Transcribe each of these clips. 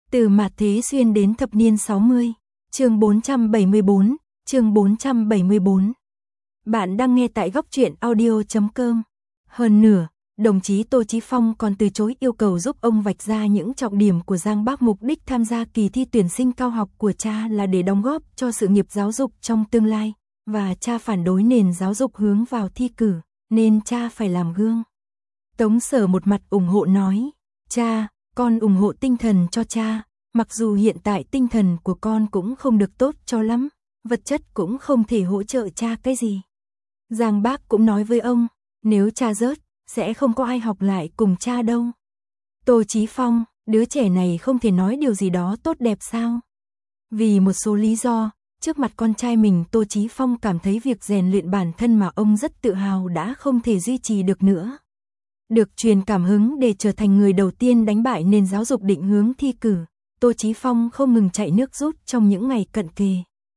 Từ mạt thế xuyên đến thập niên 60, chương 474, chương 474. Bạn đang nghe tại góc truyện audio.com. Hơn nữa, đồng chí Tô Chí Phong còn từ chối yêu cầu giúp ông vạch ra những trọng điểm của Giang Bác. Mục đích tham gia kỳ thi tuyển sinh cao học của cha là để đóng góp cho sự nghiệp giáo dục trong tương lai, và cha phản đối nền giáo dục hướng vào thi cử, nên cha phải làm gương. Tống Sở một mặt ủng hộ nói, cha, con ủng hộ tinh thần cho cha, mặc dù hiện tại tinh thần của con cũng không được tốt cho lắm, vật chất cũng không thể hỗ trợ cha cái gì. Giang Bác cũng nói với ông, nếu cha rớt, sẽ không có ai học lại cùng cha đâu. Tô Chí Phong, đứa trẻ này không thể nói điều gì đó tốt đẹp sao? Vì một số lý do, trước mặt con trai mình Tô Chí Phong cảm thấy việc rèn luyện bản thân mà ông rất tự hào đã không thể duy trì được nữa. Được truyền cảm hứng để trở thành người đầu tiên đánh bại nền giáo dục định hướng thi cử, Tô Chí Phong không ngừng chạy nước rút trong những ngày cận kề.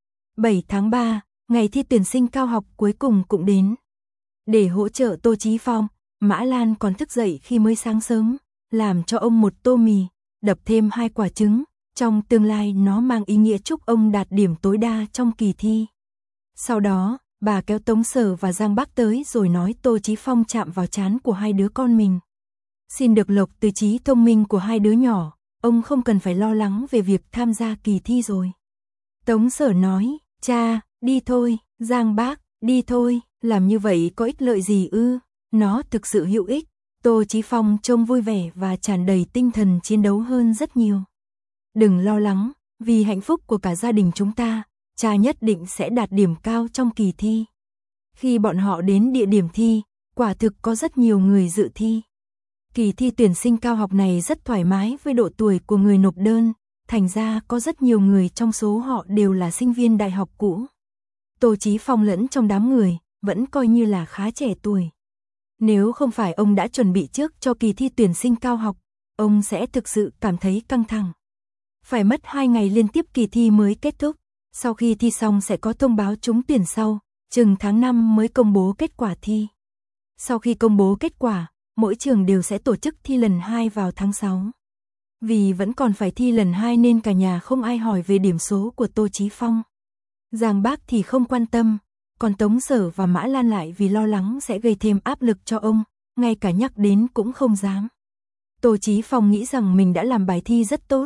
7 tháng 3, ngày thi tuyển sinh cao học cuối cùng cũng đến. Để hỗ trợ Tô Chí Phong, Mã Lan còn thức dậy khi mới sáng sớm, làm cho ông một tô mì, đập thêm 2 quả trứng, trong tương lai nó mang ý nghĩa chúc ông đạt điểm tối đa trong kỳ thi. Sau đó, bà kéo Tống Sở và Giang Bác tới rồi nói Tô Chí Phong chạm vào trán của hai đứa con mình. Xin được lộc từ trí thông minh của hai đứa nhỏ, ông không cần phải lo lắng về việc tham gia kỳ thi rồi. Tống Sở nói, cha, đi thôi, Giang Bác, đi thôi, làm như vậy có ích lợi gì ư? Nó thực sự hữu ích. Tô Chí Phong trông vui vẻ và tràn đầy tinh thần chiến đấu hơn rất nhiều. Đừng lo lắng, vì hạnh phúc của cả gia đình chúng ta, cha nhất định sẽ đạt điểm cao trong kỳ thi. Khi bọn họ đến địa điểm thi, quả thực có rất nhiều người dự thi. Kỳ thi tuyển sinh cao học này rất thoải mái với độ tuổi của người nộp đơn, thành ra có rất nhiều người trong số họ đều là sinh viên đại học cũ. Tô Chí Phong lẫn trong đám người, vẫn coi như là khá trẻ tuổi. Nếu không phải ông đã chuẩn bị trước cho kỳ thi tuyển sinh cao học, ông sẽ thực sự cảm thấy căng thẳng. Phải mất 2 ngày liên tiếp kỳ thi mới kết thúc, sau khi thi xong sẽ có thông báo trúng tuyển sau, chừng tháng 5 mới công bố kết quả thi. Sau khi công bố kết quả, mỗi trường đều sẽ tổ chức thi lần 2 vào tháng 6. Vì vẫn còn phải thi lần 2 nên cả nhà không ai hỏi về điểm số của Tô Chí Phong. Giang Bác thì không quan tâm, còn Tống Sở và Mã Lan lại vì lo lắng sẽ gây thêm áp lực cho ông, ngay cả nhắc đến cũng không dám. Tô Chí Phong nghĩ rằng mình đã làm bài thi rất tốt.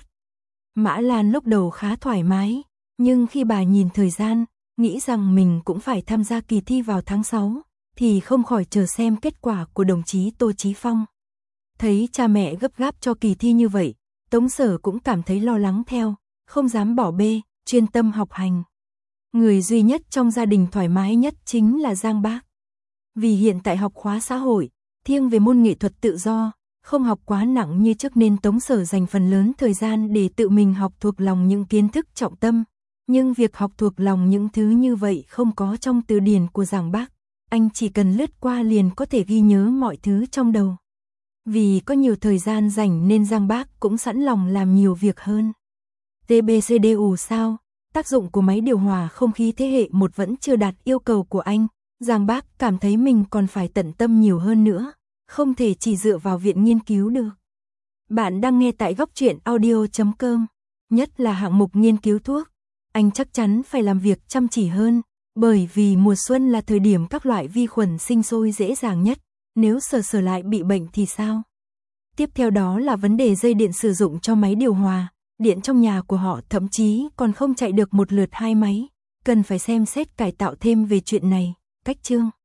Mã Lan lúc đầu khá thoải mái, nhưng khi bà nhìn thời gian, nghĩ rằng mình cũng phải tham gia kỳ thi vào tháng 6, thì không khỏi chờ xem kết quả của đồng chí Tô Chí Phong. Thấy cha mẹ gấp gáp cho kỳ thi như vậy, Tống Sở cũng cảm thấy lo lắng theo, không dám bỏ bê, chuyên tâm học hành. Người duy nhất trong gia đình thoải mái nhất chính là Giang Bác. Vì hiện tại học khóa xã hội, thiêng về môn nghệ thuật tự do, không học quá nặng như trước nên Tống Sở dành phần lớn thời gian để tự mình học thuộc lòng những kiến thức trọng tâm. Nhưng việc học thuộc lòng những thứ như vậy không có trong từ điển của Giang Bác. Anh chỉ cần lướt qua liền có thể ghi nhớ mọi thứ trong đầu. Vì có nhiều thời gian rảnh nên Giang Bác cũng sẵn lòng làm nhiều việc hơn. TBCDU sao? Tác dụng của máy điều hòa không khí thế hệ 1 vẫn chưa đạt yêu cầu của anh. Giang Bác cảm thấy mình còn phải tận tâm nhiều hơn nữa, không thể chỉ dựa vào viện nghiên cứu được. Bạn đang nghe tại góc truyện audio.com, nhất là hạng mục nghiên cứu thuốc. Anh chắc chắn phải làm việc chăm chỉ hơn, bởi vì mùa xuân là thời điểm các loại vi khuẩn sinh sôi dễ dàng nhất, nếu sờ lại bị bệnh thì sao? Tiếp theo đó là vấn đề dây điện sử dụng cho máy điều hòa. Điện trong nhà của họ thậm chí còn không chạy được một lượt 2 máy, cần phải xem xét cải tạo thêm về chuyện này. Cách chương